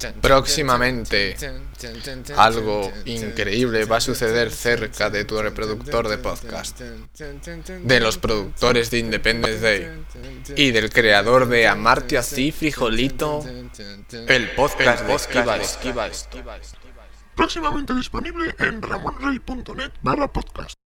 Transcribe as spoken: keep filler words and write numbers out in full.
Próximamente algo increíble va a suceder cerca de tu reproductor de podcast, de los productores de Independence Day y del creador de Amarte así, frijolito, el podcast de Esquiva Esquiva. Próximamente disponible en ramonrey punto net barra podcast.